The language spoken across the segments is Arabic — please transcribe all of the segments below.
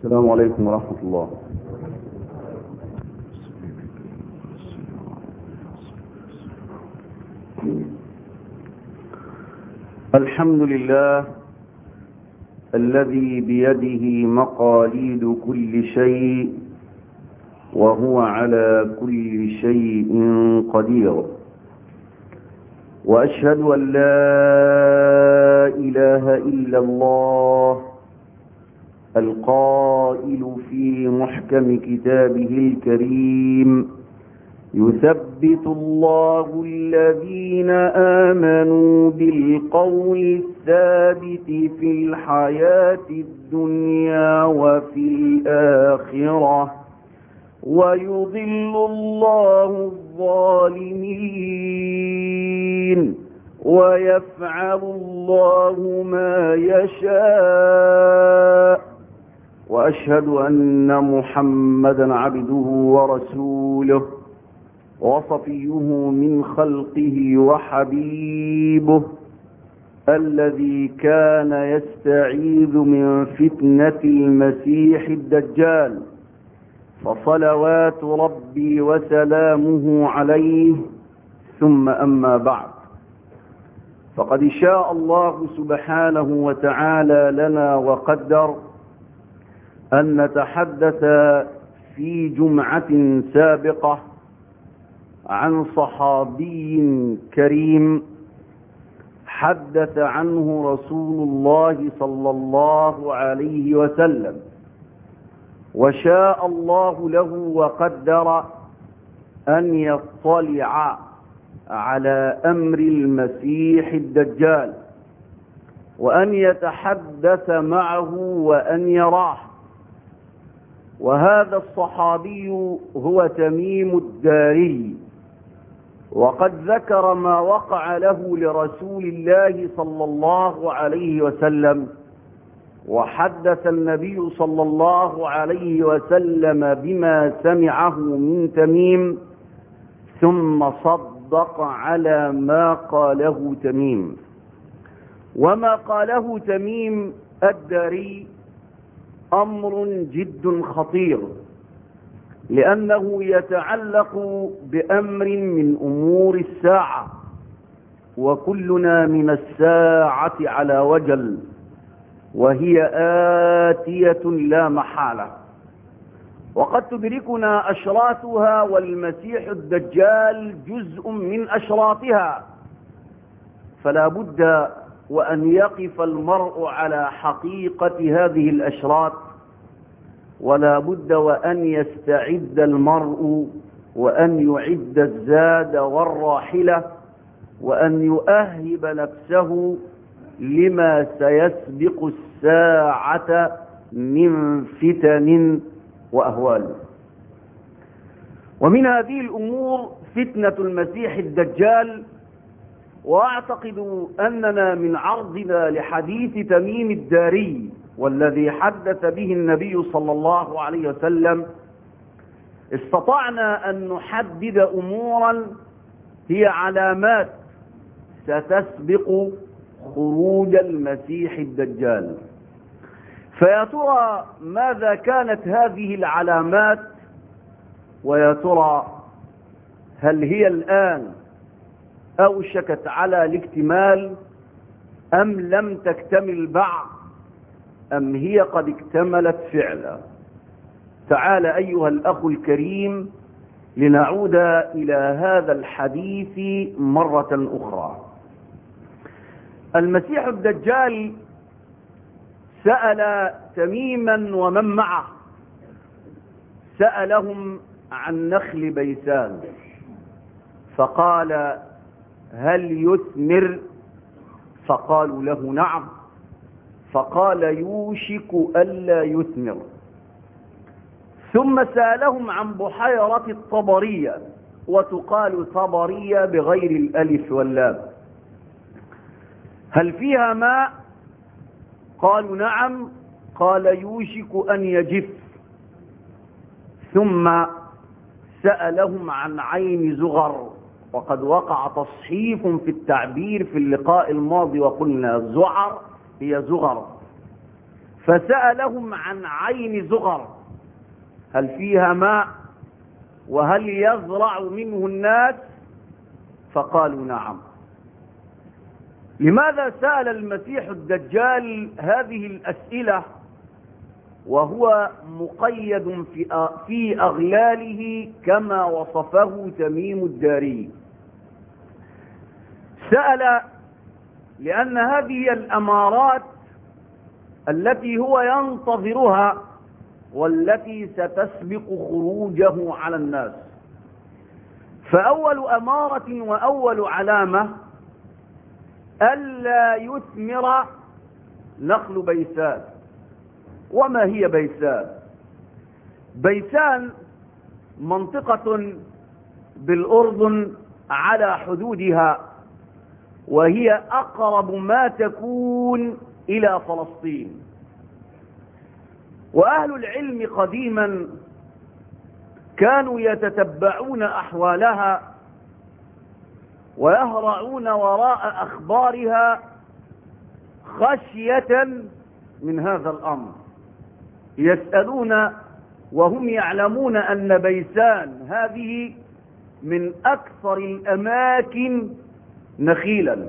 السلام عليكم ورحمة الله. الحمد لله الذي بيده مقاليد كل شيء وهو على كل شيء قدير، وأشهد أن لا إله إلا الله القائل في محكم كتابه الكريم: يثبت الله الذين آمنوا بالقول الثابت في الحياة الدنيا وفي الآخرة ويضل الله الظالمين ويفعل الله ما يشاء. وأشهد أن محمدا عبده ورسوله وصفيه من خلقه وحبيبه، الذي كان يستعيذ من فتنة المسيح الدجال، فصلوات ربي وسلامه عليه. ثم أما بعد، فقد شاء الله سبحانه وتعالى لنا وقدر أن نتحدث في جمعة سابقة عن صحابي كريم حدث عنه رسول الله صلى الله عليه وسلم، وشاء الله له وقدر أن يطلع على أمر المسيح الدجال وأن يتحدث معه وأن يراه. وهذا الصحابي هو تميم الداري، وقد ذكر ما وقع له لرسول الله صلى الله عليه وسلم، وحدث النبي صلى الله عليه وسلم بما سمعه من تميم، ثم صدق على ما قاله تميم. وما قاله تميم الداري أمر جد خطير، لأنه يتعلق بأمر من أمور الساعة، وكلنا من الساعة على وجل، وهي آتية لا محالة، وقد تدركنا أشراطها، والمسيح الدجال جزء من أشراطها. فلا بد وأن يقف المرء على حقيقة هذه الأشراط، ولا بد وأن يستعد المرء وأن يعد الزاد والراحلة، وأن يؤهب نفسه لما سيسبق الساعة من فتن وأهوال. ومن هذه الأمور فتنة المسيح الدجال. وأعتقد أننا من عرضنا لحديث تميم الداري والذي حدث به النبي صلى الله عليه وسلم استطعنا أن نحدد أمورا هي علامات ستسبق خروج المسيح الدجال. فيا ترى ماذا كانت هذه العلامات؟ ويا ترى هل هي الآن أوشكت على الاكتمال أم لم تكتمل بعد، أم هي قد اكتملت فعلا؟ تعال أيها الأخ الكريم لنعود إلى هذا الحديث مرة أخرى. المسيح الدجال سأل تميما ومن معه، سألهم عن نخل بيسان، فقال: هل يثمر؟ فقالوا له: نعم. فقال: يوشك ألا يثمر. ثم سألهم عن بحيرة الطبرية، وتقال طبرية بغير الألف واللام، هل فيها ماء؟ قالوا: نعم. قال: يوشك أن يجف. ثم سألهم عن عين زغر، وقد وقع تصحيف في التعبير في اللقاء الماضي وقلنا زعر هي زغر. فسألهم عن عين زغر، هل فيها ماء وهل يزرع منه الناس؟ فقالوا نعم. لماذا سأل المسيح الدجال هذه الأسئلة وهو مقيد في أغلاله كما وصفه تميم الداري؟ سأل لأن هذه الأمارات التي هو ينتظرها والتي ستسبق خروجه على الناس. فأول أمارة وأول علامة ألا يثمر نخل بيسان. وما هي بيسان؟ بيسان منطقة بالأردن على حدودها، وهي أقرب ما تكون إلى فلسطين. وأهل العلم قديما كانوا يتتبعون أحوالها ويهرعون وراء أخبارها خشية من هذا الأمر. يسألون وهم يعلمون أن بيسان هذه من أكثر الأماكن نخيلا،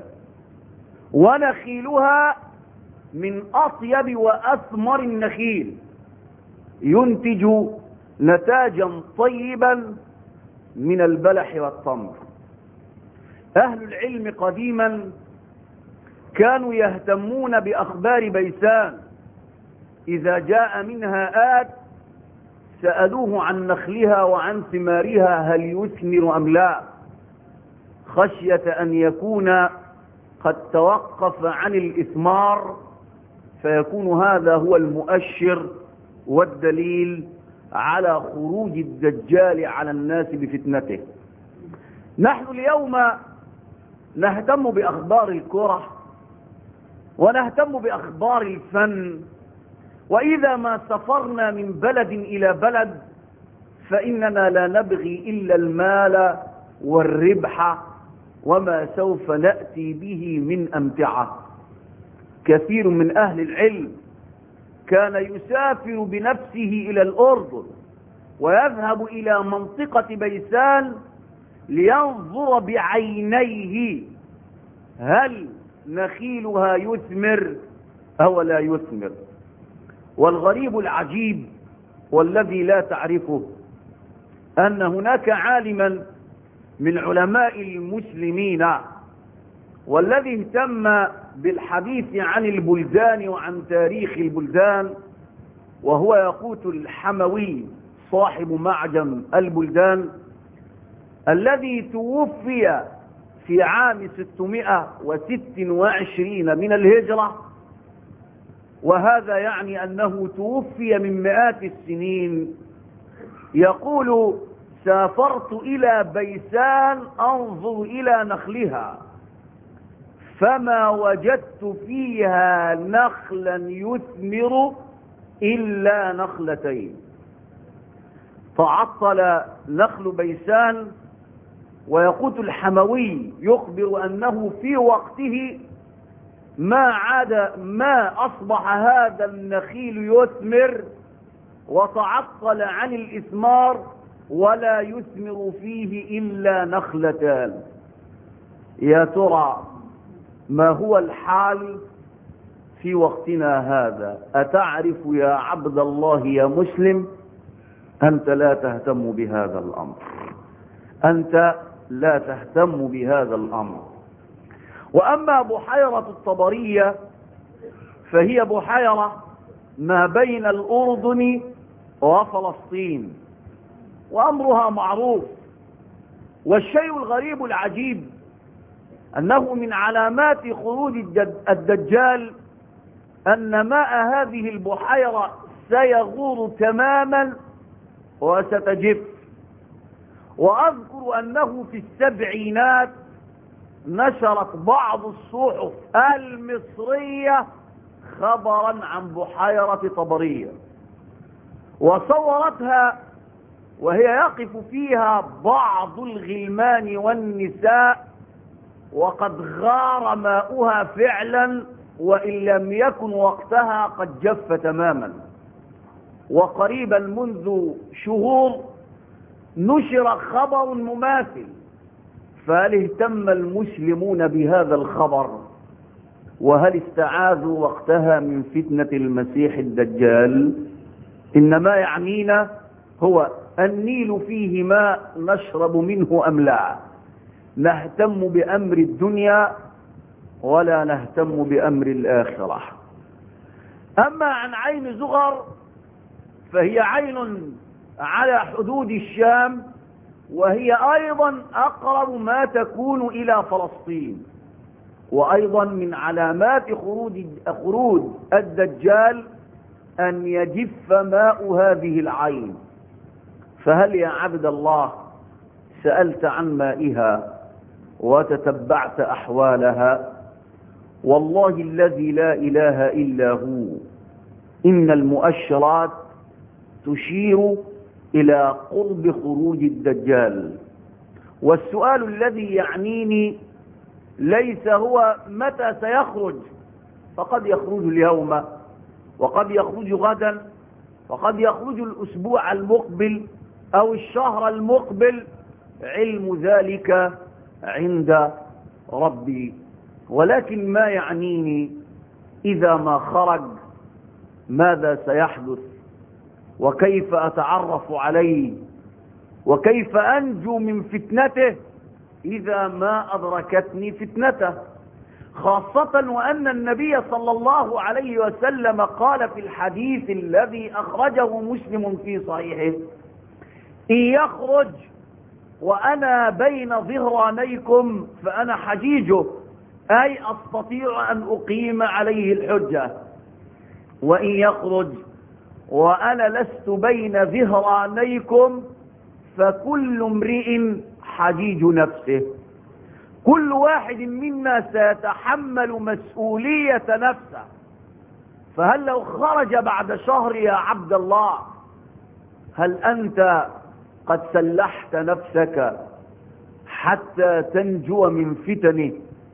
ونخيلها من أطيب وأثمر النخيل، ينتج نتاجا طيبا من البلح والتمر. أهل العلم قديما كانوا يهتمون بأخبار بيسان، إذا جاء منها آت سألوه عن نخلها وعن ثمارها هل يثمر أم لا، خشية أن يكون قد توقف عن الإثمار، فيكون هذا هو المؤشر والدليل على خروج الدجال على الناس بفتنته. نحن اليوم نهتم بأخبار الكرة ونهتم بأخبار الفن، وإذا ما سافرنا من بلد إلى بلد فإننا لا نبغي إلا المال والربح وما سوف نأتي به من أمتعة. كثير من أهل العلم كان يسافر بنفسه إلى الأردن ويذهب إلى منطقة بيسان لينظر بعينيه هل نخيلها يثمر أو لا يثمر. والغريب العجيب والذي لا تعرفه أن هناك عالما من علماء المسلمين والذي اهتم بالحديث عن البلدان وعن تاريخ البلدان، وهو ياقوت الحموي صاحب معجم البلدان، الذي توفي في عام 626 من الهجرة، وهذا يعني أنه توفي من مئات السنين. يقول: سافرت إلى بيسان أنظر إلى نخلها فما وجدت فيها نخلا يثمر إلا نخلتين. تعطل نخل بيسان، ويقوت الحموي يخبر أنه في وقته ما أصبح هذا النخيل يثمر، وتعطل عن الإثمار ولا يثمر فيه إلا نخلتان. يا ترى ما هو الحال في وقتنا هذا؟ أتعرف يا عبد الله يا مسلم؟ أنت لا تهتم بهذا الأمر، أنت لا تهتم بهذا الأمر. وأما بحيرة الطبرية فهي بحيرة ما بين الأردن وفلسطين، وأمرها معروف. والشيء الغريب العجيب أنه من علامات خروج الدجال أن ماء هذه البحيرة سيغور تماما وستجف. وأذكر أنه في السبعينات نشرت بعض الصحف المصرية خبرا عن بحيرة طبرية، وصورتها وهي يقف فيها بعض الغلمان والنساء، وقد غار ماؤها فعلا وإن لم يكن وقتها قد جف تماما. وقريبا منذ شهور نشر خبر مماثل، فهل اهتم المسلمون بهذا الخبر؟ وهل استعاذوا وقتها من فتنة المسيح الدجال؟ إنما يعنينا هو النيل فيه ماء نشرب منه أم لا. نهتم بأمر الدنيا ولا نهتم بأمر الآخرة. أما عن عين زغر فهي عين على حدود الشام، وهي أيضا أقرب ما تكون إلى فلسطين، وأيضا من علامات خروج الدجال أن يجف ماء هذه العين. فهل يا عبد الله سألت عن مائها وتتبعت أحوالها؟ والله الذي لا إله إلا هو إن المؤشرات تشير إلى قرب خروج الدجال. والسؤال الذي يعنيني ليس هو متى سيخرج، فقد يخرج اليوم وقد يخرج غدا وقد يخرج الأسبوع المقبل أو الشهر المقبل، علم ذلك عند ربي. ولكن ما يعنيني إذا ما خرج ماذا سيحدث، وكيف أتعرف عليه، وكيف أنجو من فتنته إذا ما أدركتني فتنته، خاصة وأن النبي صلى الله عليه وسلم قال في الحديث الذي أخرجه مسلم في صحيحه: إن يخرج وأنا بين ظهرانيكم فأنا حجيجه، أي أستطيع أن أقيم عليه الحجة. وإن يخرج وأنا لست بين ظهرانيكم فكل امرئ حجيج نفسه. كل واحد منا سيتحمل مسؤولية نفسه. فهل لو خرج بعد شهر يا عبد الله، هل أنت قد سلحت نفسك حتى تنجو من فتنه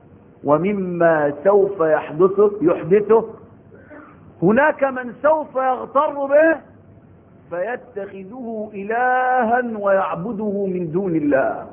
ومما سوف يحدثه؟ هناك من سوف يغتر به فيتخذه إلها ويعبده من دون الله.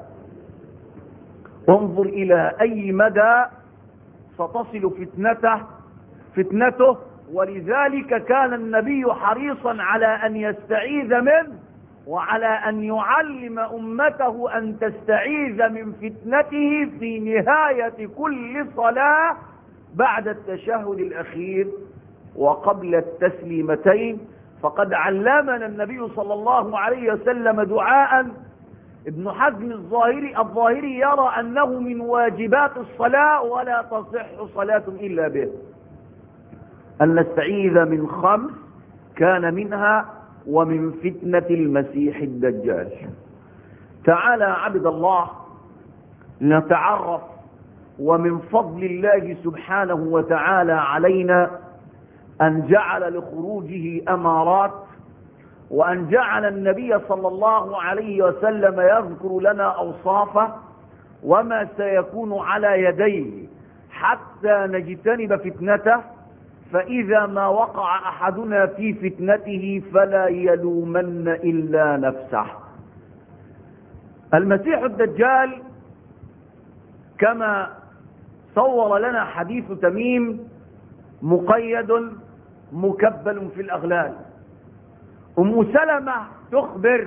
انظر إلى أي مدى ستصل فتنته. ولذلك كان النبي حريصا على أن يستعيذ منه وعلى أن يعلم أمته أن تستعيذ من فتنته في نهاية كل صلاة بعد التشهد الأخير وقبل التسليمتين. فقد علمنا النبي صلى الله عليه وسلم دعاء ابن حزم الظاهري يرى أنه من واجبات الصلاة ولا تصح صلاة إلا به، أن نستعيذ من 5 كان منها ومن فتنة المسيح الدجال. تعالى عبد الله لنتعرف. ومن فضل الله سبحانه وتعالى علينا أن جعل لخروجه أمارات، وأن جعل النبي صلى الله عليه وسلم يذكر لنا أوصافه وما سيكون على يديه حتى نجتنب فتنته. فإذا ما وقع أحدنا في فتنته فلا يلومن إلا نفسه. المسيح الدجال كما صور لنا حديث تميم مقيد مكبل في الأغلال. أم سلمة تخبر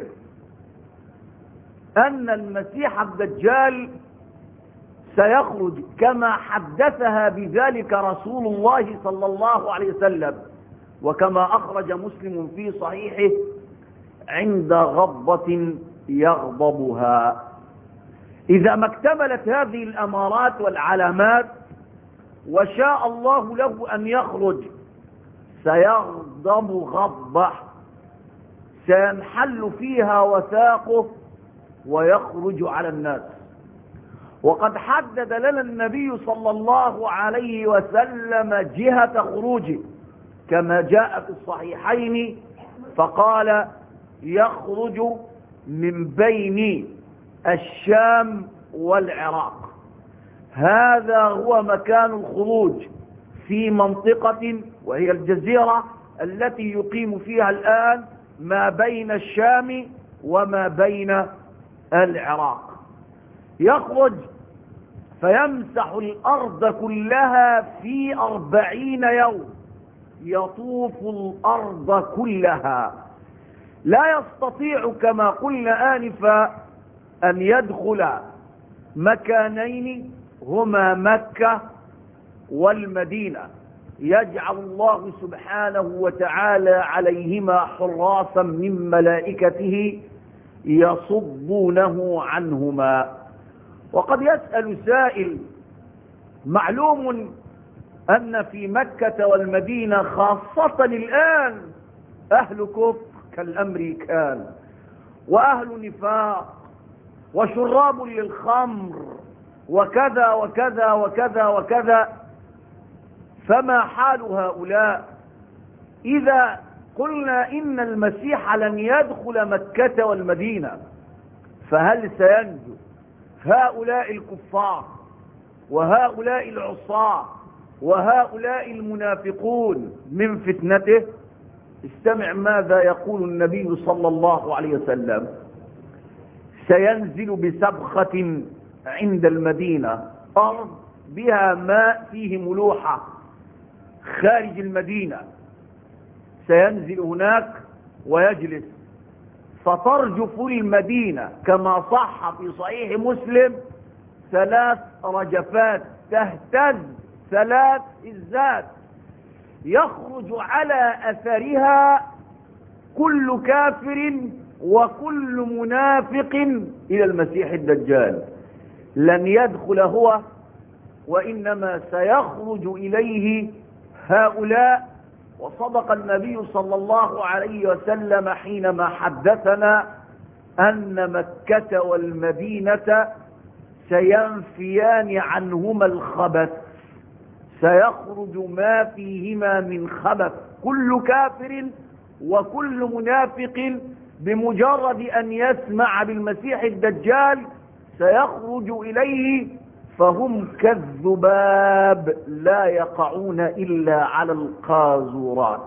أن المسيح الدجال سيخرج كما حدثها بذلك رسول الله صلى الله عليه وسلم، وكما أخرج مسلم في صحيحه: عند غضبة يغضبها. إذا ما اكتملت هذه الأمارات والعلامات وشاء الله له أن يخرج، سيغضب غضبة سينحل فيها وثاقه ويخرج على الناس. وقد حدد لنا النبي صلى الله عليه وسلم جهة خروجه كما جاء في الصحيحين، فقال: يخرج من بين الشام والعراق. هذا هو مكان الخروج في منطقة وهي الجزيرة التي يقيم فيها الآن ما بين الشام وما بين العراق. يخرج فيمسح الأرض كلها في 40 يوم، يطوف الأرض كلها. لا يستطيع كما قلنا آنفا أن يدخل مكانين هما مكة والمدينة، يجعل الله سبحانه وتعالى عليهما حراسا من ملائكته يصدونه عنهما. وقد يسأل سائل: معلوم أن في مكة والمدينة خاصة الآن أهل كفر كالأمريكان وأهل نفاق وشراب للخمر وكذا وكذا وكذا وكذا، فما حال هؤلاء إذا قلنا إن المسيح لن يدخل مكة والمدينة؟ فهل سينجو هؤلاء الكفار وهؤلاء العصاة وهؤلاء المنافقون من فتنته؟ استمع ماذا يقول النبي صلى الله عليه وسلم: سينزل بسبخة عند المدينة، أرض بها ماء فيه ملوحة خارج المدينة، سينزل هناك ويجلس، فترجف المدينة كما صح في صحيح مسلم 3 رجفات، تهتز 3 هزات، يخرج على أثرها كل كافر وكل منافق إلى المسيح الدجال. لن يدخل هو، وإنما سيخرج إليه هؤلاء. وصدق النبي صلى الله عليه وسلم حينما حدثنا أن مكة والمدينة سينفيان عنهما الخبث، سيخرج ما فيهما من خبث. كل كافر وكل منافق بمجرد أن يسمع بالمسيح الدجال سيخرج إليه، فهم كالذباب لا يقعون إلا على القاذورات.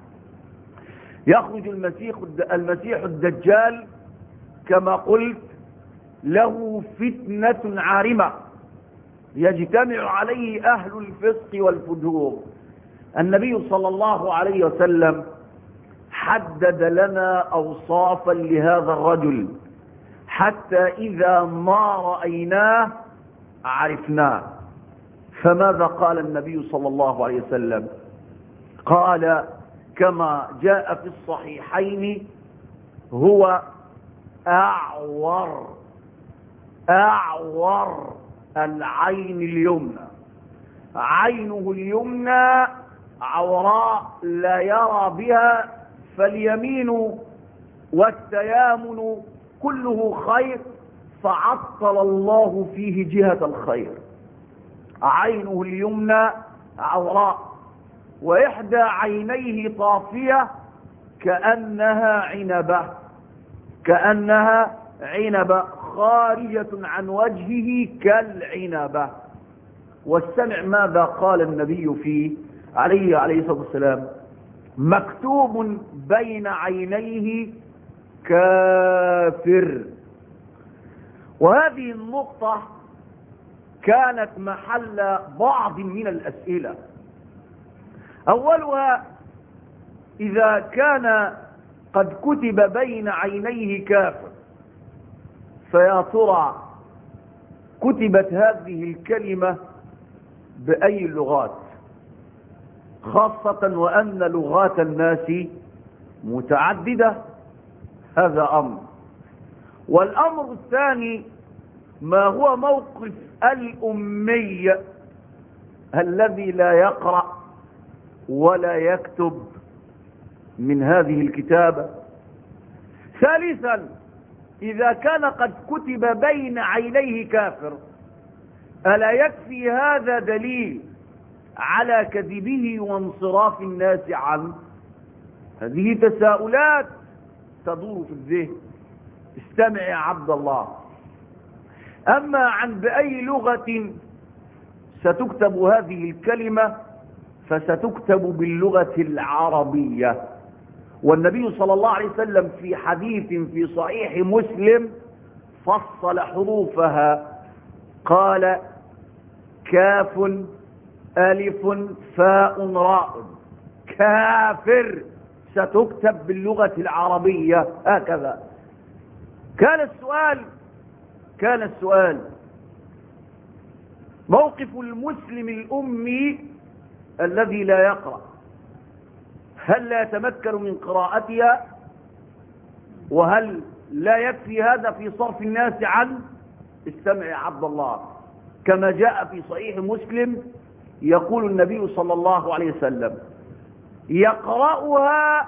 يخرج المسيح الدجال كما قلت له فتنة عارمة يجتمع عليه أهل الفسق والفجور. النبي صلى الله عليه وسلم حدد لنا أوصافا لهذا الرجل حتى إذا ما رأيناه عرفناه. فماذا قال النبي صلى الله عليه وسلم؟ قال كما جاء في الصحيحين: هو أعور العين اليمنى، عينه اليمنى عوراء لا يرى بها، فاليمين والتيامن كله خير، فعطل الله فيه جهة الخير. عينه اليمنى عوراء، وإحدى عينيه طافية كأنها عنبة خارجة عن وجهه كالعنبة. واستمع ماذا قال النبي فيه عليه الصلاة والسلام: مكتوب بين عينيه كافر. وهذه النقطة كانت محل بعض من الأسئلة. أولها: إذا كان قد كتب بين عينيه كافر، فيا ترى كتبت هذه الكلمة بأي اللغات؟ خاصة وأن لغات الناس متعددة. هذا أمر. والأمر الثاني: ما هو موقف الأمي الذي لا يقرأ ولا يكتب من هذه الكتابة؟ ثالثا: إذا كان قد كتب بين عينيه كافر، ألا يكفي هذا دليل على كذبه وانصراف الناس عنه؟ هذه تساؤلات تدور في الذهن. استمع يا عبد الله. أما عن بأي لغة ستكتب هذه الكلمة، فستكتب باللغة العربية. والنبي صلى الله عليه وسلم في حديث في صحيح مسلم فصل حروفها، قال: كاف ألف فاء راء، كافر ستكتب باللغة العربية هكذا. كان السؤال موقف المسلم الأمي الذي لا يقرأ، هل لا يتمكن من قراءتها؟ وهل لا يكفي هذا في صرف الناس عنه؟ استمع يا عبد الله، كما جاء في صحيح مسلم يقول النبي صلى الله عليه وسلم: يقرأها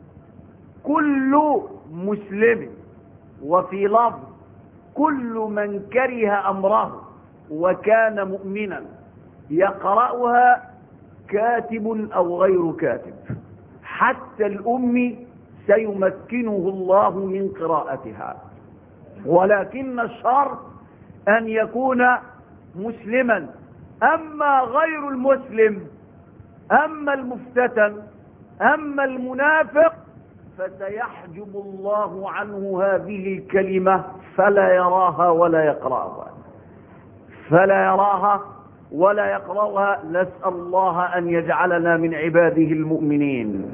كل مسلم، وفي لفظ: كل من كره أمره وكان مؤمنا، يقرأها كاتب أو غير كاتب، حتى الأمي سيمكنه الله من قراءتها، ولكن الشرط أن يكون مسلما. أما غير المسلم، أما المفتتن، أما المنافق، فسيحجب الله عنه هذه الكلمة فلا يراها ولا يقرأها، فلا يراها ولا يقرأها. نسأل الله أن يجعلنا من عباده المؤمنين.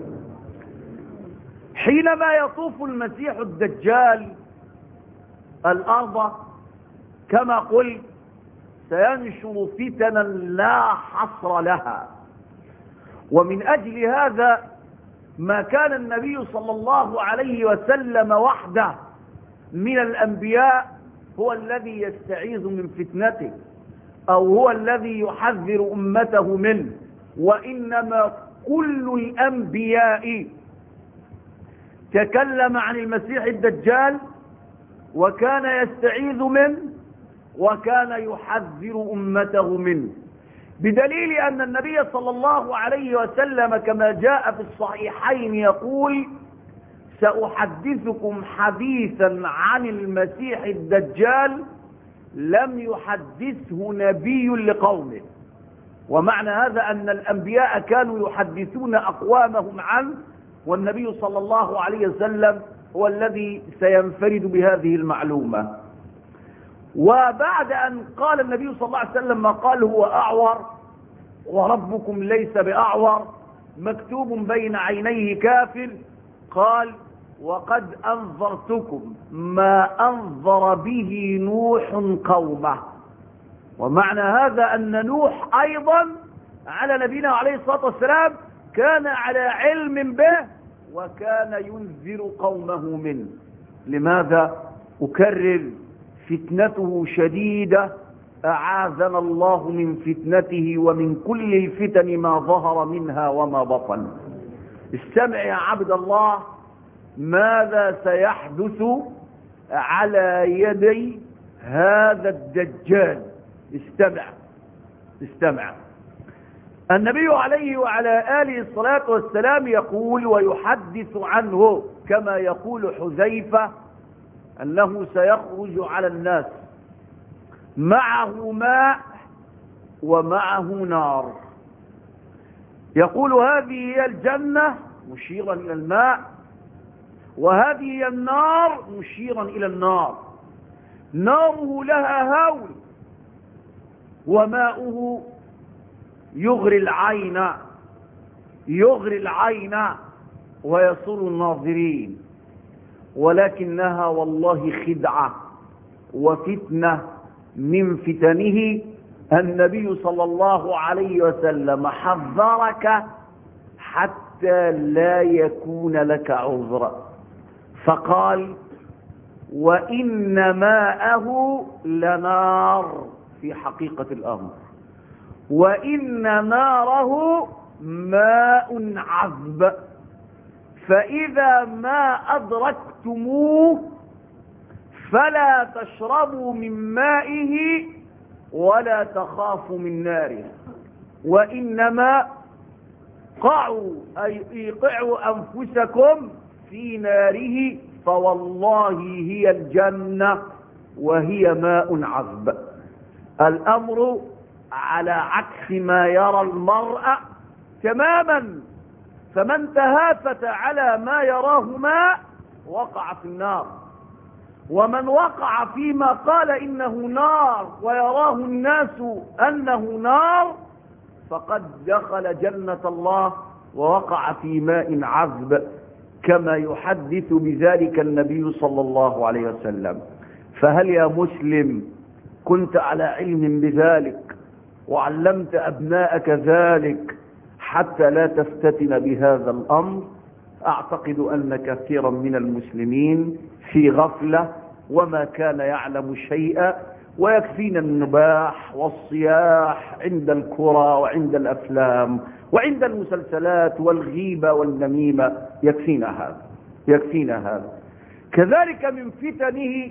حينما يطوف المسيح الدجال الأرض كما قلت سينشر فتنا لا حصر لها، ومن أجل هذا ما كان النبي صلى الله عليه وسلم وحده من الأنبياء هو الذي يستعيذ من فتنته، أو هو الذي يحذر أمته منه، وإنما كل الأنبياء تكلم عن المسيح الدجال وكان يستعيذ منه وكان يحذر أمته منه، بدليل أن النبي صلى الله عليه وسلم كما جاء في الصحيحين يقول: سأحدثكم حديثا عن المسيح الدجال لم يحدثه نبي لقومه. ومعنى هذا أن الأنبياء كانوا يحدثون أقوامهم عنه، والنبي صلى الله عليه وسلم هو الذي سينفرد بهذه المعلومة. وبعد أن قال النبي صلى الله عليه وسلم ما قال: هو أعور وربكم ليس بأعور مكتوب بين عينيه كافر، قال: وقد أنذرتكم ما أنذر به نوح قومه. ومعنى هذا أن نوح أيضا على نبينا عليه الصلاة والسلام كان على علم به وكان ينذر قومه منه. لماذا؟ أكرر: فتنته شديدة، أعاذنا الله من فتنته ومن كل الفتن ما ظهر منها وما بطن. استمع يا عبد الله ماذا سيحدث على يدي هذا الدجال. استمع. النبي عليه وعلى آله الصلاة والسلام يقول ويحدث عنه كما يقول حذيفة أنه سيخرج على الناس معه ماء ومعه نار، يقول: هذه هي الجنة مشيرا إلى الماء، وهذه هي النار مشيرا إلى النار. ناره لها هول وماؤه يغري العين ويسر الناظرين، ولكنها والله خدعة وفتنة من فتنه. النبي صلى الله عليه وسلم حذرك حتى لا يكون لك عذر، فقال: وإن ماءه لنار في حقيقة الأمر، وإن ناره ماء عذب، فإذا ما أدركتموه فلا تشربوا من مائه ولا تخافوا من ناره، وإنما قعوا أي ايقعوا أنفسكم في ناره، فوالله هي الجنة وهي ماء عذب. الأمر على عكس ما يرى المرء تماما. فمن تهافت على ما يراه ماء وقع في النار، ومن وقع فيما قال إنه نار ويراه الناس أنه نار فقد دخل جنة الله ووقع في ماء عذب، كما يحدث بذلك النبي صلى الله عليه وسلم. فهل يا مسلم كنت على علم بذلك وعلمت أبناءك ذلك حتى لا تفتتن بهذا الأمر؟ أعتقد أن كثيرا من المسلمين في غفلة وما كان يعلم شيئا، ويكفينا النباح والصياح عند الكرة وعند الأفلام وعند المسلسلات والغيبة والنميمة، يكفينا هذا. كذلك من فتنه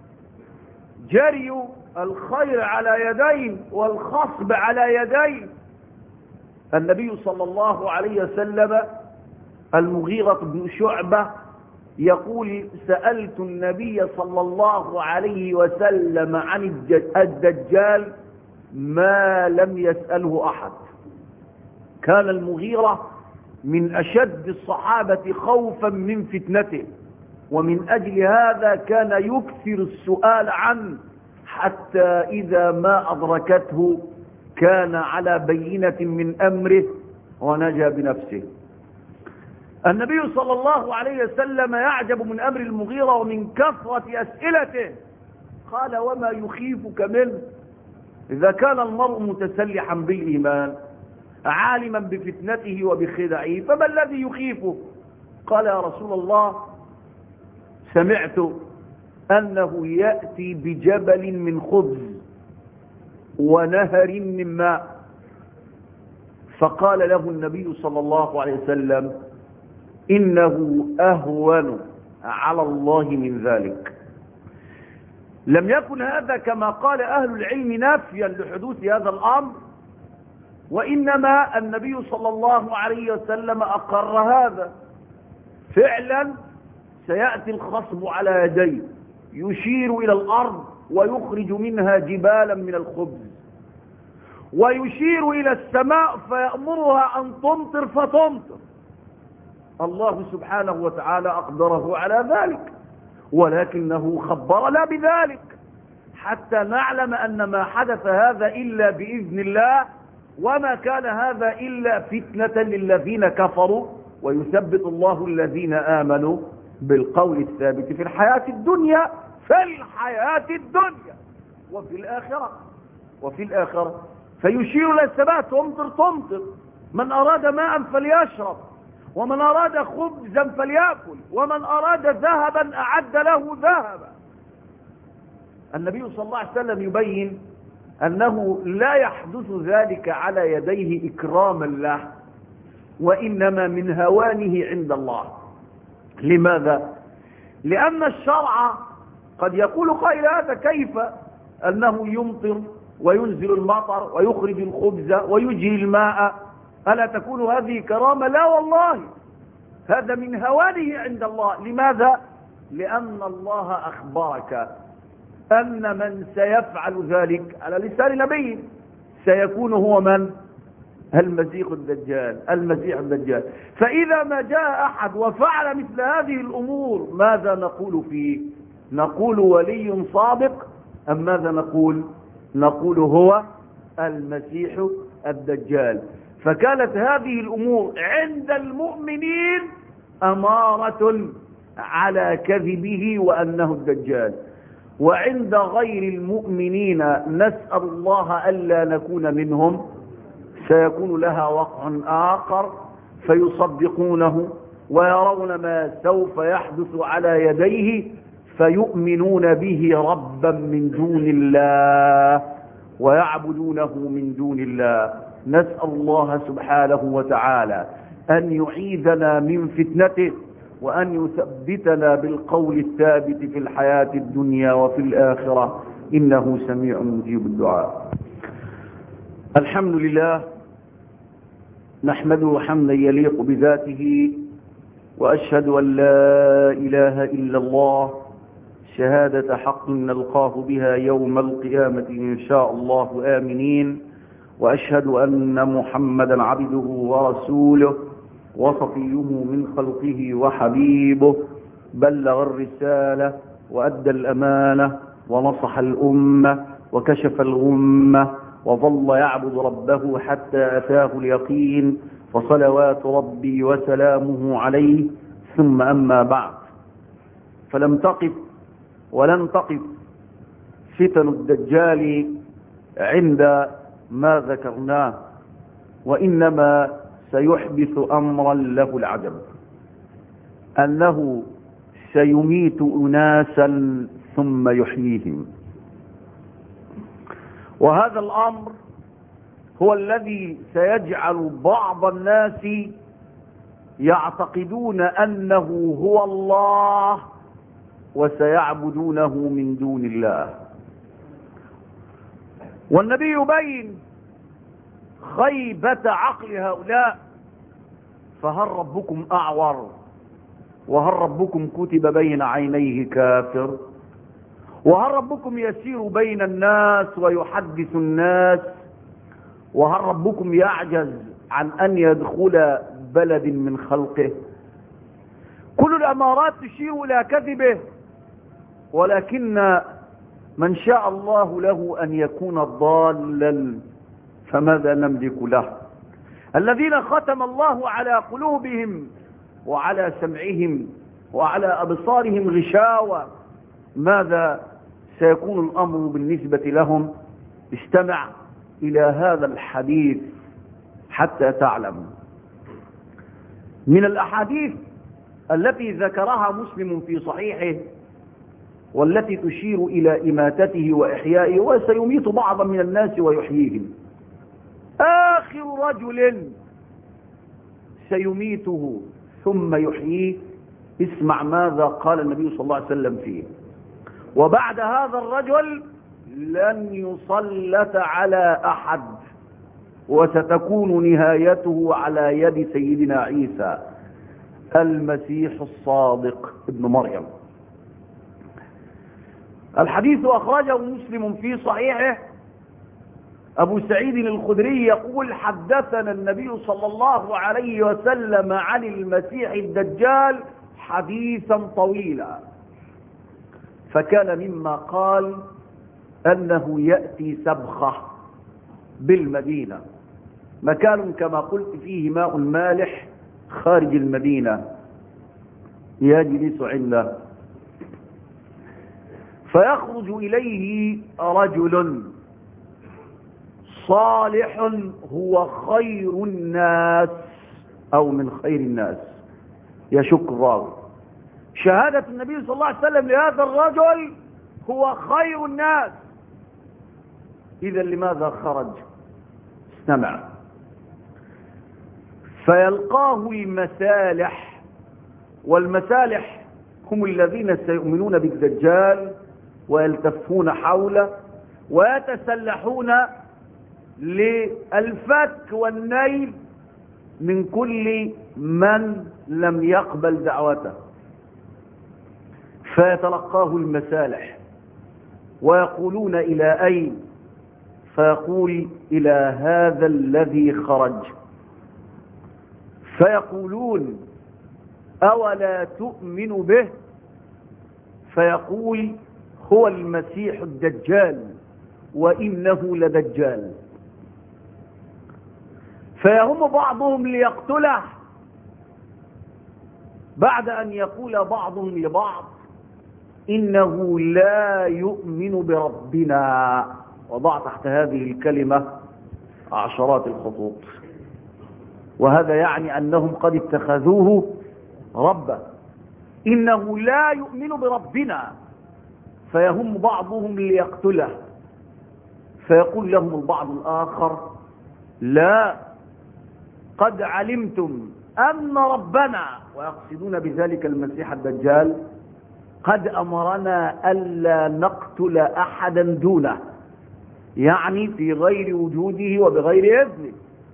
جري الخير على يدين والخصب على يدين. النبي صلى الله عليه وسلم المغيرة بن شعبة يقول: سألت النبي صلى الله عليه وسلم عن الدجال ما لم يسأله أحد. كان المغيرة من أشد الصحابة خوفا من فتنته، ومن أجل هذا كان يكثر السؤال عنه، حتى إذا ما أدركته كان على بينة من أمره ونجا بنفسه. النبي صلى الله عليه وسلم يعجب من أمر المغيرة ومن كثرة أسئلته. قال: وما يخيفك منه؟ إذا كان المرء متسلحا بالإيمان عالما بفتنته وبخدعه فما الذي يخيفه؟ قال: يا رسول الله، سمعت أنه يأتي بجبل من خبز ونهر من ماء. فقال له النبي صلى الله عليه وسلم: إنه أهون على الله من ذلك. لم يكن هذا كما قال أهل العلم نافيا لحدوث هذا الأمر، وإنما النبي صلى الله عليه وسلم أقر هذا. فعلا سيأتي الخصب على يديه يشير إلى الأرض ويخرج منها جبالا من الخبز، ويشير إلى السماء فيأمرها أن تمطر فتمطر. الله سبحانه وتعالى أقدره على ذلك، ولكنه خبرنا بذلك حتى نعلم أن ما حدث هذا إلا بإذن الله، وما كان هذا إلا فتنة للذين كفروا، ويثبت الله الذين آمنوا بالقول الثابت في الحياة الدنيا وفي الآخرة فيشير إلى السماء تمطر. من أراد ماء فليشرب، ومن أراد خبزا فليأكل، ومن أراد ذهبا أعد له ذهبا. النبي صلى الله عليه وسلم يبين أنه لا يحدث ذلك على يديه إكراما له، وإنما من هوانه عند الله. لماذا؟ لأن الشرع قد يقول قائل: هذا كيف أنه يمطر وينزل المطر ويخرج الخبز ويجري الماء؟ ألا تكون هذه كرامة؟ لا والله، هذا من هوانه عند الله. لماذا؟ لأن الله أخبرك أن من سيفعل ذلك على لسان نبي سيكون هو من؟ المسيح الدجال. فإذا ما جاء أحد وفعل مثل هذه الأمور ماذا نقول فيه؟ نقول ولي صادق، أم ماذا نقول هو المسيح الدجال. فكانت هذه الأمور عند المؤمنين أمارة على كذبه وأنه الدجال، وعند غير المؤمنين نسأل الله ألا نكون منهم سيكون لها وقع آخر فيصدقونه ويرون ما سوف يحدث على يديه فيؤمنون به ربا من دون الله ويعبدونه من دون الله. نسأل الله سبحانه وتعالى أن يعيذنا من فتنته، وأن يثبتنا بالقول الثابت في الحياة الدنيا وفي الآخرة، إنه سميع مجيب الدعاء. الحمد لله، نحمده حمدا يليق بذاته، وأشهد أن لا إله إلا الله شهادة حق نلقاه بها يوم القيامة إن شاء الله آمنين، وأشهد أن محمدا عبده ورسوله وصفيه من خلقه وحبيبه، بلغ الرسالة وأدى الأمانة ونصح الأمة وكشف الغمة، وظل يعبد ربه حتى أتاه اليقين، فصلوات ربي وسلامه عليه. ثم أما بعد، فلم تقف ولن تقف فتن الدجال عند ما ذكرناه، وإنما سيحدث أمرا له العجب، أنه سيميت أناسا ثم يحييهم. وهذا الأمر هو الذي سيجعل بعض الناس يعتقدون أنه هو الله وسيعبدونه من دون الله. والنبي يبين خيبة عقل هؤلاء، فهل ربكم أعور؟ وهل ربكم كتب بين عينيه كافر؟ وهل ربكم يسير بين الناس ويحدث الناس؟ وهل ربكم يعجز عن أن يدخل بلد من خلقه؟ كل الأمارات تشير إلى كذبه، ولكن من شاء الله له أن يكون ضالا فماذا نملك له؟ الذين ختم الله على قلوبهم وعلى سمعهم وعلى أبصارهم غشاوة، ماذا سيكون الأمر بالنسبة لهم؟ استمع إلى هذا الحديث حتى تعلم. من الأحاديث التي ذكرها مسلم في صحيحه والتي تشير إلى إماتته وإحيائه، وسيميت بعضا من الناس ويحييهم، آخر رجل سيميته ثم يحييه، اسمع ماذا قال النبي صلى الله عليه وسلم فيه: وبعد هذا الرجل لن يسلط على أحد، وستكون نهايته على يد سيدنا عيسى المسيح الصادق ابن مريم. الحديث أخرجه مسلم في صحيحه. أبو سعيد الخدري يقول: حدثنا النبي صلى الله عليه وسلم عن المسيح الدجال حديثا طويلا، فكان مما قال أنه يأتي سبخة بالمدينة، مكان كما قلت فيه ماء مالح خارج المدينة، يجلس عنده، فيخرج إليه رجل صالح هو خير الناس أو من خير الناس، يشك الراوي. شهادة النبي صلى الله عليه وسلم لهذا الرجل هو خير الناس، إذا لماذا خرج؟ استمع: فيلقاه المسالح، والمسالح هم الذين سيؤمنون بالدجال ويلتفون حوله ويتسلحون للفك والنيل من كل من لم يقبل دعوته. فيتلقاه المسالح ويقولون: إلى أين؟ فيقول: إلى هذا الذي خرج. فيقولون: أولا تؤمن به؟ فيقول: هو المسيح الدجال وإنه لدجال. فيهم بعضهم ليقتله، بعد أن يقول بعضهم لبعض: إنه لا يؤمن بربنا. وضع تحت هذه الكلمة عشرات الخطوط، وهذا يعني أنهم قد اتخذوه ربا. إنه لا يؤمن بربنا. فيهم بعضهم ليقتله، فيقول لهم البعض الآخر: لا، قد علمتم أن ربنا، ويقصدون بذلك المسيح الدجال، قد أمرنا ألا نقتل أحدا دونه، يعني في غير وجوده وبغير إذنه.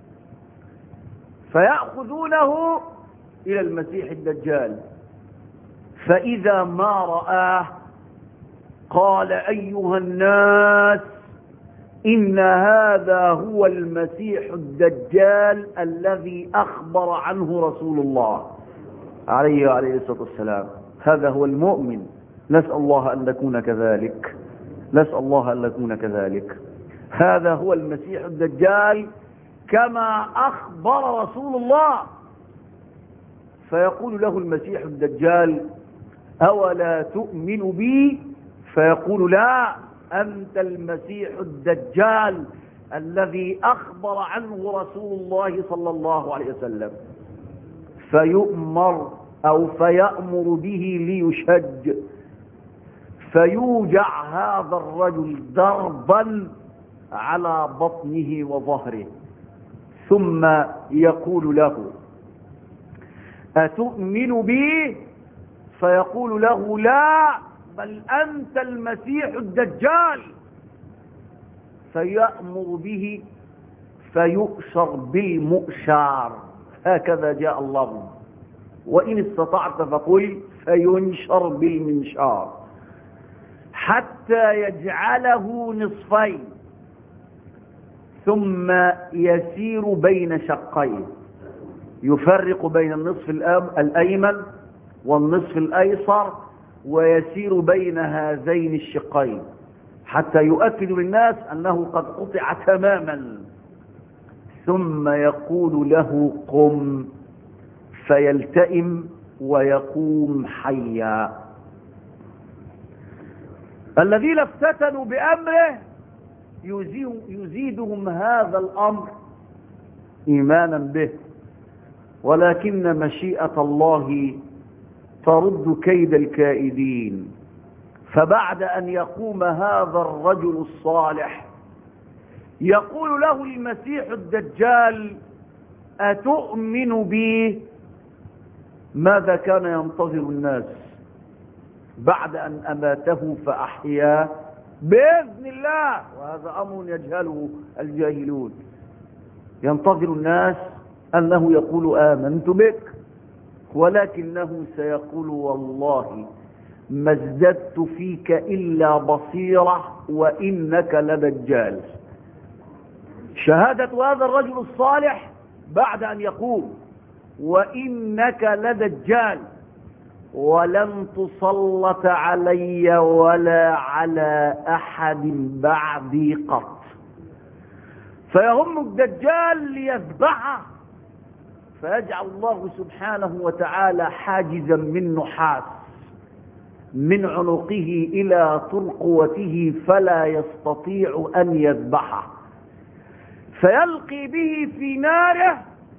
فيأخذونه إلى المسيح الدجال، فإذا ما رآه قال: أيها الناس، إن هذا هو المسيح الدجال الذي أخبر عنه رسول الله عليه الصلاة والسلام. هذا هو المؤمن. نسأل الله أن نكون كذلك، نسأل الله أن نكون كذلك. هذا هو المسيح الدجال كما أخبر رسول الله. فيقول له المسيح الدجال: أولا تؤمن بي؟ فيقول: لا، أنت المسيح الدجال الذي أخبر عنه رسول الله صلى الله عليه وسلم. فيؤمر أو فيأمر به ليشج، فيوجع هذا الرجل ضربا على بطنه وظهره، ثم يقول له: أتؤمن بي؟ فيقول له: لا، بل أنت المسيح الدجال. فيأمر به فيؤشر بالمؤشار، هكذا جاء الله. وإن استطعت فقل فينشر بالمنشار، حتى يجعله نصفين، ثم يسير بين شقين، يفرق بين النصف الأيمن والنصف الأيسر، ويسير بين هذين الشقين حتى يؤكد للناس أنه قد قطع تماما. ثم يقول له: قم، فيلتئم ويقوم حيا. الذين افتتنوا بأمره يزيدهم هذا الأمر إيمانا به، ولكن مشيئة الله ترد كيد الكائدين. فبعد أن يقوم هذا الرجل الصالح يقول له المسيح الدجال: أتؤمن بي؟ ماذا كان ينتظر الناس بعد أن أماته فأحياه بإذن الله؟ وهذا أمر يجهله الجاهلون. ينتظر الناس أنه يقول آمنت بك، ولكنه سيقول: والله ما ازددت فيك إلا بصيرة وإنك لدجال. شهادة هذا الرجل الصالح بعد أن يقول: وإنك لدجال، ولن تسلط علي ولا على أحد بعدي قط. فيهم الدجال ليذبحه، فيجعل الله سبحانه وتعالى حاجزا من نحاس من عنقه إلى ترقوته فلا يستطيع أن يذبحه، فيلقي به في ناره.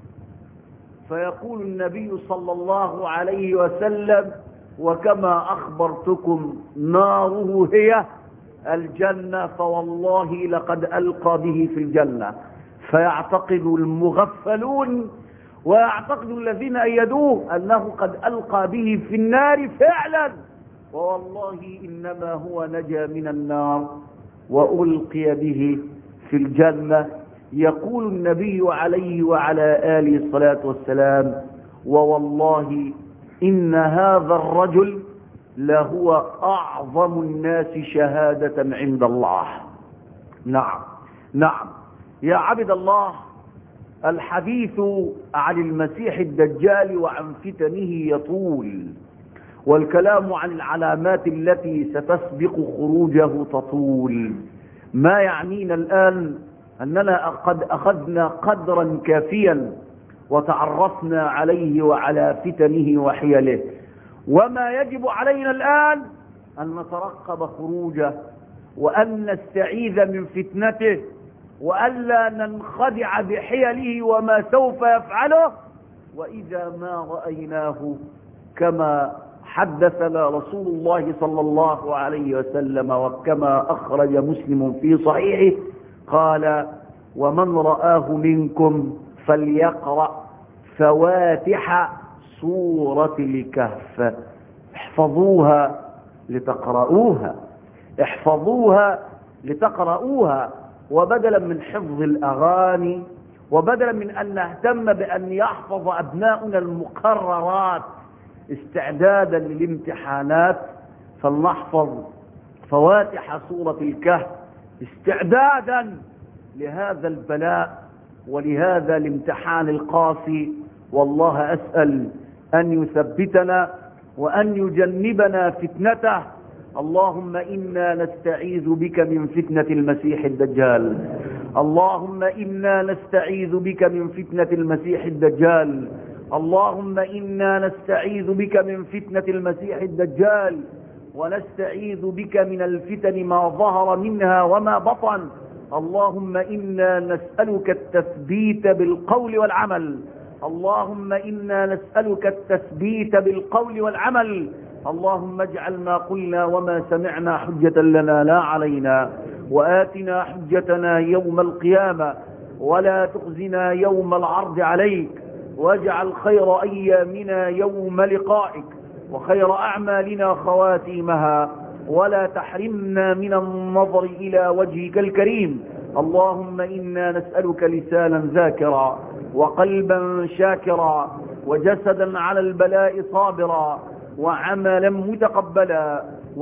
فيقول النبي صلى الله عليه وسلم: وكما أخبرتكم ناره هي الجنة، فوالله لقد ألقى به في الجنة. فيعتقد المغفلون ويعتقد الذين أيدوه أنه قد ألقى به في النار فعلا، ووالله إنما هو نجا من النار وألقي به في الجنة. يقول النبي عليه وعلى آله الصلاة والسلام: ووالله إن هذا الرجل لهو أعظم الناس شهادة عند الله. نعم نعم يا عبد الله، الحديث عن المسيح الدجال وعن فتنه يطول، والكلام عن العلامات التي ستسبق خروجه تطول. ما يعنينا الآن أننا قد أخذنا قدرا كافيا وتعرفنا عليه وعلى فتنه وحيله، وما يجب علينا الآن أن نترقب خروجه، وأن نستعيذ من فتنته، وألا ننخدع بحيله وما سوف يفعله. وإذا ما رأيناه كما حدثنا رسول الله صلى الله عليه وسلم، وكما أخرج مسلم في صحيحه قال: ومن رآه منكم فليقرأ فواتح سورة الكهف. احفظوها لتقرؤوها، احفظوها لتقرؤوها. وبدلا من حفظ الأغاني، وبدلا من أن نهتم بأن يحفظ أبناؤنا المقررات استعدادا للامتحانات، فلنحفظ فواتح سورة الكهف استعدادا لهذا البلاء ولهذا الامتحان القاسي. والله أسأل أن يثبتنا وأن يجنبنا فتنته. اللهم إنا نستعيذ بك من فتنة المسيح الدجال. اللهم إنا نستعيذ بك من فتنة المسيح الدجال. اللهم إنا نستعيذ بك من فتنة المسيح الدجال، ونستعيذ بك من الفتن ما ظهر منها وما بطن. اللهم إنا نسألك التثبيت بالقول والعمل. اللهم إنا نسألك التثبيت بالقول والعمل. اللهم اجعل ما قلنا وما سمعنا حجة لنا لا علينا، وآتنا حجتنا يوم القيامة، ولا تخزنا يوم العرض عليك، واجعل خير أيامنا يوم لقائك، وخير أعمالنا خواتيمها، ولا تحرمنا من النظر إلى وجهك الكريم. اللهم إنا نسألك لسانا ذاكرا، وقلبا شاكرا، وجسدا على البلاء صابرا، وعملا متقبلا،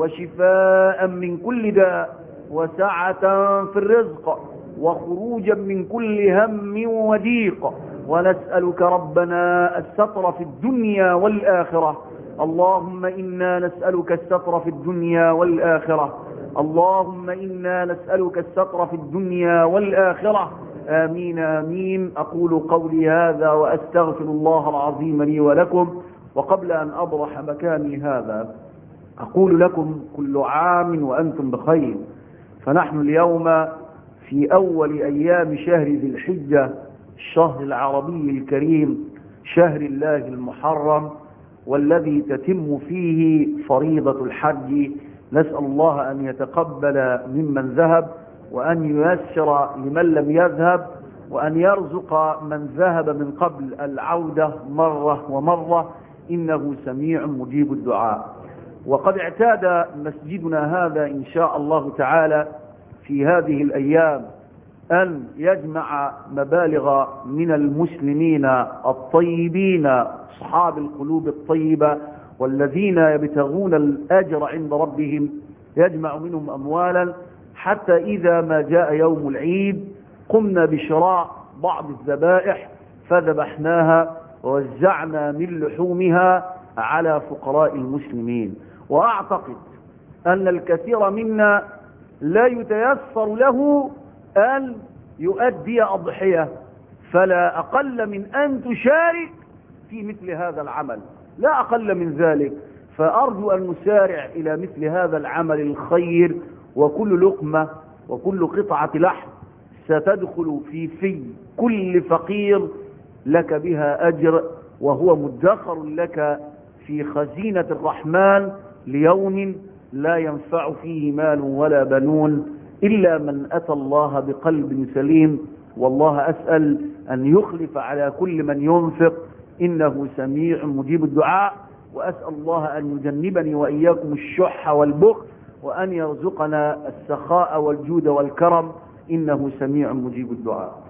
وشفاء من كل داء، وسعة في الرزق، وخروجا من كل هم وضيق. ونسألك ربنا الستر في الدنيا والآخرة. اللهم إنا نسألك الستر في الدنيا والآخرة. اللهم إنا نسألك الستر في الدنيا والآخرة. آمين آمين. أقول قولي هذا وأستغفر الله العظيم لي ولكم. وقبل أن أبرح مكاني هذا أقول لكم كل عام وأنتم بخير. فنحن اليوم في أول أيام شهر ذي الحجة، الشهر العربي الكريم، شهر الله المحرم، والذي تتم فيه فريضة الحج. نسأل الله أن يتقبل ممن ذهب، وأن ييسر لمن لم يذهب، وأن يرزق من ذهب من قبل العودة مرة ومرة، إنه سميع مجيب الدعاء. وقد اعتاد مسجدنا هذا إن شاء الله تعالى في هذه الأيام أن يجمع مبالغ من المسلمين الطيبين أصحاب القلوب الطيبة، والذين يبتغون الأجر عند ربهم، يجمع منهم أموالا حتى إذا ما جاء يوم العيد قمنا بشراء بعض الذبائح فذبحناها ووزعنا من لحومها على فقراء المسلمين. وأعتقد أن الكثير منا لا يتيسر له أن يؤدي أضحية، فلا أقل من أن تشارك في مثل هذا العمل، لا أقل من ذلك. فأرجو أن نسارع إلى مثل هذا العمل الخير، وكل لقمة وكل قطعة لحم ستدخل في كل فقير لك بها أجر، وهو مدخر لك في خزينة الرحمن ليوم لا ينفع فيه مال ولا بنون إلا من أتى الله بقلب سليم. والله أسأل أن يخلف على كل من ينفق، إنه سميع مجيب الدعاء. وأسأل الله أن يجنبني وإياكم الشح والبخل، وأن يرزقنا السخاء والجود والكرم، إنه سميع مجيب الدعاء.